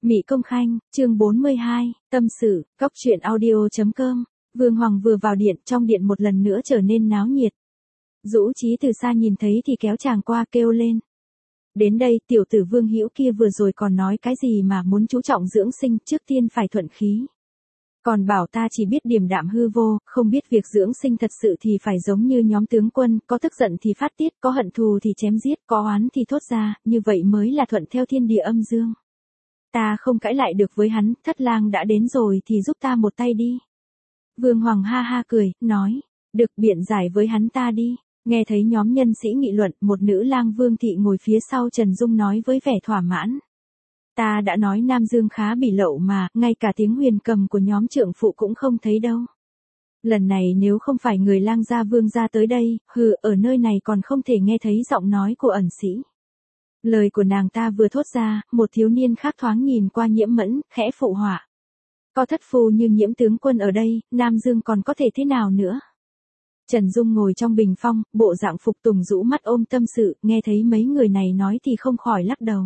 Mị Công Khanh, chương 42, tâm sự, góc truyện audio.com. Vương Hoàng vừa vào điện, trong điện một lần nữa trở nên náo nhiệt. Dũ Chí từ xa nhìn thấy thì kéo chàng qua kêu lên. Đến đây, tiểu tử Vương Hữu kia vừa rồi còn nói cái gì mà muốn chú trọng dưỡng sinh, trước tiên phải thuận khí. Còn bảo ta chỉ biết điềm đạm hư vô, không biết việc dưỡng sinh thật sự thì phải giống như nhóm tướng quân, có tức giận thì phát tiết, có hận thù thì chém giết, có oán thì thốt ra, như vậy mới là thuận theo thiên địa âm dương. Ta không cãi lại được với hắn, Thất Lang đã đến rồi thì giúp ta một tay đi. Vương Hoàng ha ha cười, nói, được, biện giải với hắn ta đi. Nghe thấy nhóm nhân sĩ nghị luận, một nữ lang Vương Thị ngồi phía sau Trần Dung nói với vẻ thỏa mãn. Ta đã nói Nam Dương khá bỉ lậu mà, ngay cả tiếng huyền cầm của nhóm trượng phụ cũng không thấy đâu. Lần này nếu không phải người lang gia Vương gia tới đây, ở nơi này còn không thể nghe thấy giọng nói của ẩn sĩ. Lời của nàng ta vừa thốt ra, một thiếu niên khác thoáng nhìn qua Nhiễm Mẫn, khẽ phụ họa. Có thất phu như Nhiễm tướng quân ở đây, Nam Dương còn có thể thế nào nữa? Trần Dung ngồi trong bình phong, bộ dạng phục tùng rũ mắt ôm tâm sự, nghe thấy mấy người này nói thì không khỏi lắc đầu.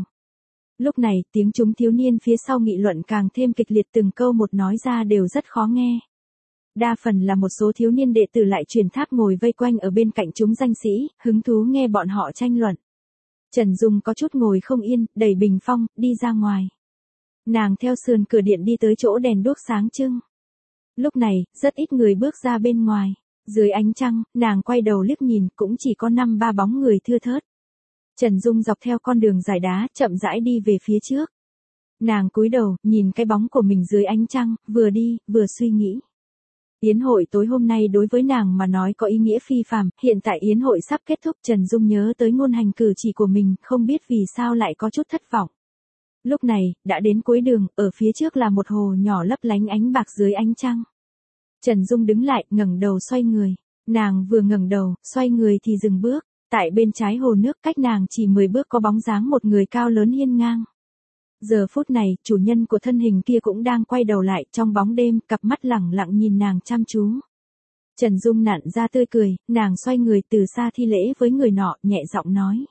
Lúc này, tiếng chúng thiếu niên phía sau nghị luận càng thêm kịch liệt, từng câu một nói ra đều rất khó nghe. Đa phần là một số thiếu niên đệ tử lại truyền tháp ngồi vây quanh ở bên cạnh chúng danh sĩ, hứng thú nghe bọn họ tranh luận. Trần Dung có chút ngồi không yên, đẩy bình phong, đi ra ngoài. Nàng theo sườn cửa điện đi tới chỗ đèn đuốc sáng trưng. Lúc này, rất ít người bước ra bên ngoài. Dưới ánh trăng, nàng quay đầu liếc nhìn, cũng chỉ có 5-3 bóng người thưa thớt. Trần Dung dọc theo con đường dài đá, chậm rãi đi về phía trước. Nàng cúi đầu, nhìn cái bóng của mình dưới ánh trăng, vừa đi, vừa suy nghĩ. Yến hội tối hôm nay đối với nàng mà nói có ý nghĩa phi phàm, hiện tại yến hội sắp kết thúc, Trần Dung nhớ tới ngôn hành cử chỉ của mình, không biết vì sao lại có chút thất vọng. Lúc này, đã đến cuối đường, ở phía trước là một hồ nhỏ lấp lánh ánh bạc dưới ánh trăng. Trần Dung đứng lại, ngẩng đầu xoay người. Nàng vừa ngẩng đầu, xoay người thì dừng bước. Tại bên trái hồ nước cách nàng chỉ 10 bước có bóng dáng một người cao lớn hiên ngang. Giờ phút này, chủ nhân của thân hình kia cũng đang quay đầu lại, trong bóng đêm, cặp mắt lẳng lặng nhìn nàng chăm chú. Trần Dung nặn ra tươi cười, nàng xoay người từ xa thi lễ với người nọ, nhẹ giọng nói.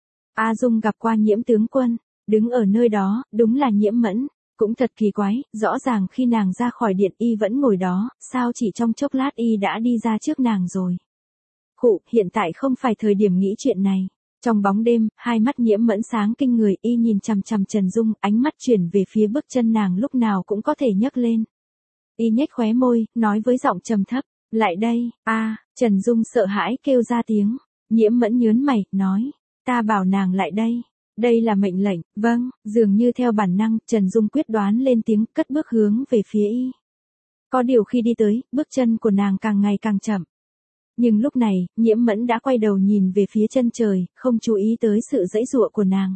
A Dung gặp qua Nhiễm tướng quân, đứng ở nơi đó, đúng là Nhiễm Mẫn. Cũng thật kỳ quái, rõ ràng khi nàng ra khỏi điện y vẫn ngồi đó, sao chỉ trong chốc lát y đã đi ra trước nàng rồi. Hiện tại không phải thời điểm nghĩ chuyện này. Trong bóng đêm, hai mắt Nhiễm Mẫn sáng kinh người, y nhìn chằm chằm Trần Dung, ánh mắt chuyển về phía bước chân nàng lúc nào cũng có thể nhấc lên. Y nhếch khóe môi, nói với giọng trầm thấp, lại đây, Trần Dung sợ hãi kêu ra tiếng. Nhiễm Mẫn nhớn mày, nói, ta bảo nàng lại đây. Đây là mệnh lệnh, vâng, dường như theo bản năng, Trần Dung quyết đoán lên tiếng, cất bước hướng về phía y. Có điều khi đi tới, bước chân của nàng càng ngày càng chậm. Nhưng lúc này, Nhiễm Mẫn đã quay đầu nhìn về phía chân trời, không chú ý tới sự giãy giụa của nàng.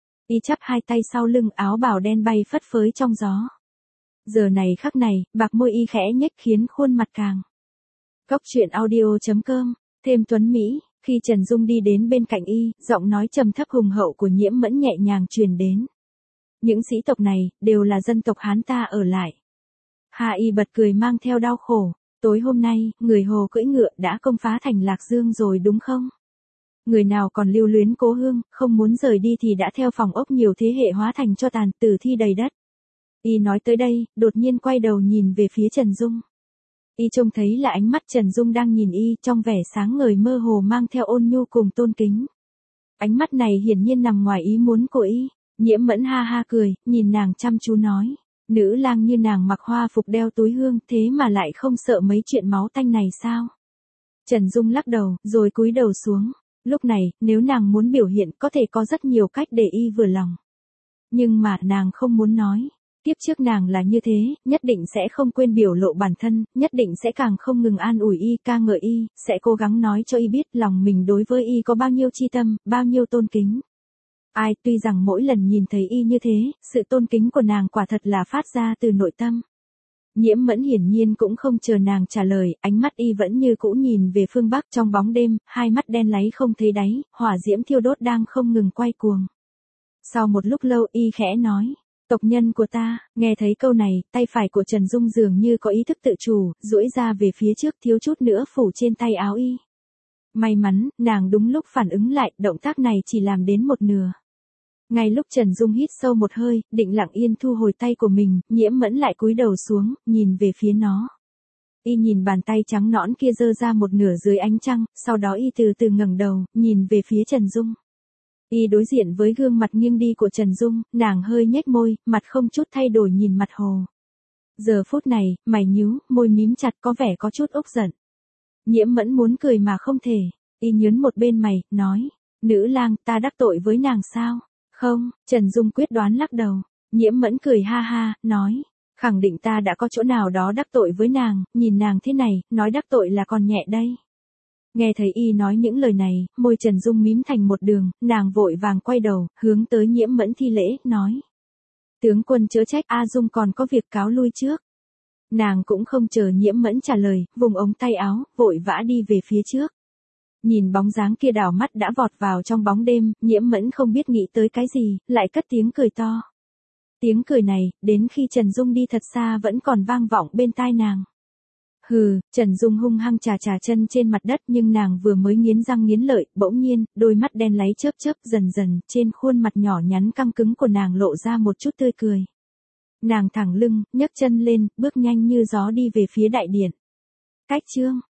Y chắp hai tay sau lưng, áo bào đen bay phất phới trong gió. Giờ này khắc này, bạc môi y khẽ nhếch khiến khuôn mặt càng. Góc truyện audio.com, thêm tuấn Mỹ. Khi Trần Dung đi đến bên cạnh y, giọng nói trầm thấp hùng hậu của Nhiễm Mẫn nhẹ nhàng truyền đến. Những sĩ tộc này, đều là dân tộc Hán ta ở lại. Hà y bật cười mang theo đau khổ. Tối hôm nay, người Hồ cưỡi ngựa đã công phá thành Lạc Dương rồi đúng không? Người nào còn lưu luyến cố hương, không muốn rời đi thì đã theo phòng ốc nhiều thế hệ hóa thành cho tàn, tử thi đầy đất. Y nói tới đây, đột nhiên quay đầu nhìn về phía Trần Dung. Y trông thấy là ánh mắt Trần Dung đang nhìn y, trong vẻ sáng ngời mơ hồ mang theo ôn nhu cùng tôn kính. Ánh mắt này hiển nhiên nằm ngoài ý muốn của y. Nhiễm Mẫn ha ha cười, nhìn nàng chăm chú nói. Nữ lang như nàng mặc hoa phục đeo túi hương, thế mà lại không sợ mấy chuyện máu tanh này sao? Trần Dung lắc đầu, rồi cúi đầu xuống. Lúc này, nếu nàng muốn biểu hiện, có thể có rất nhiều cách để y vừa lòng. Nhưng mà, nàng không muốn nói. Tiếp trước nàng là như thế, nhất định sẽ không quên biểu lộ bản thân, nhất định sẽ càng không ngừng an ủi y, ca ngợi y, sẽ cố gắng nói cho y biết lòng mình đối với y có bao nhiêu chi tâm, bao nhiêu tôn kính. Tuy rằng mỗi lần nhìn thấy y như thế, sự tôn kính của nàng quả thật là phát ra từ nội tâm. Nhiễm Mẫn hiển nhiên cũng không chờ nàng trả lời, ánh mắt y vẫn như cũ nhìn về phương Bắc trong bóng đêm, hai mắt đen láy không thấy đáy, hỏa diễm thiêu đốt đang không ngừng quay cuồng. Sau một lúc lâu y khẽ nói. Tộc nhân của ta, nghe thấy câu này, tay phải của Trần Dung dường như có ý thức tự chủ, duỗi ra về phía trước thiếu chút nữa phủ trên tay áo y. May mắn, nàng đúng lúc phản ứng lại, động tác này chỉ làm đến một nửa. Ngay lúc Trần Dung hít sâu một hơi, định lặng yên thu hồi tay của mình, Nhiễm Mẫn lại cúi đầu xuống, nhìn về phía nó. Y nhìn bàn tay trắng nõn kia giơ ra một nửa dưới ánh trăng, sau đó y từ từ ngẩng đầu, nhìn về phía Trần Dung. Y đối diện với gương mặt nghiêng đi của Trần Dung, nàng hơi nhếch môi, mặt không chút thay đổi nhìn mặt hồ. Giờ phút này, mày nhíu, môi mím chặt có vẻ có chút ốc giận. Nhiễm Mẫn muốn cười mà không thể, y nhớn một bên mày, nói, nữ lang, ta đắc tội với nàng sao? Không, Trần Dung quyết đoán lắc đầu. Nhiễm Mẫn cười ha ha, nói, khẳng định ta đã có chỗ nào đó đắc tội với nàng, nhìn nàng thế này, nói đắc tội là còn nhẹ đây. Nghe thấy y nói những lời này, môi Trần Dung mím thành một đường, nàng vội vàng quay đầu, hướng tới Nhiễm Mẫn thi lễ, nói. Tướng quân chớ trách, A Dung còn có việc cáo lui trước. Nàng cũng không chờ Nhiễm Mẫn trả lời, vùng ống tay áo, vội vã đi về phía trước. Nhìn bóng dáng kia đảo mắt đã vọt vào trong bóng đêm, Nhiễm Mẫn không biết nghĩ tới cái gì, lại cất tiếng cười to. Tiếng cười này, đến khi Trần Dung đi thật xa vẫn còn vang vọng bên tai nàng. Hừ, Trần Dung hung hăng chà chân trên mặt đất nhưng nàng vừa mới nghiến răng nghiến lợi, bỗng nhiên, đôi mắt đen láy chớp dần dần, trên khuôn mặt nhỏ nhắn căng cứng của nàng lộ ra một chút tươi cười. Nàng thẳng lưng, nhấc chân lên, bước nhanh như gió đi về phía đại điện. Cách chương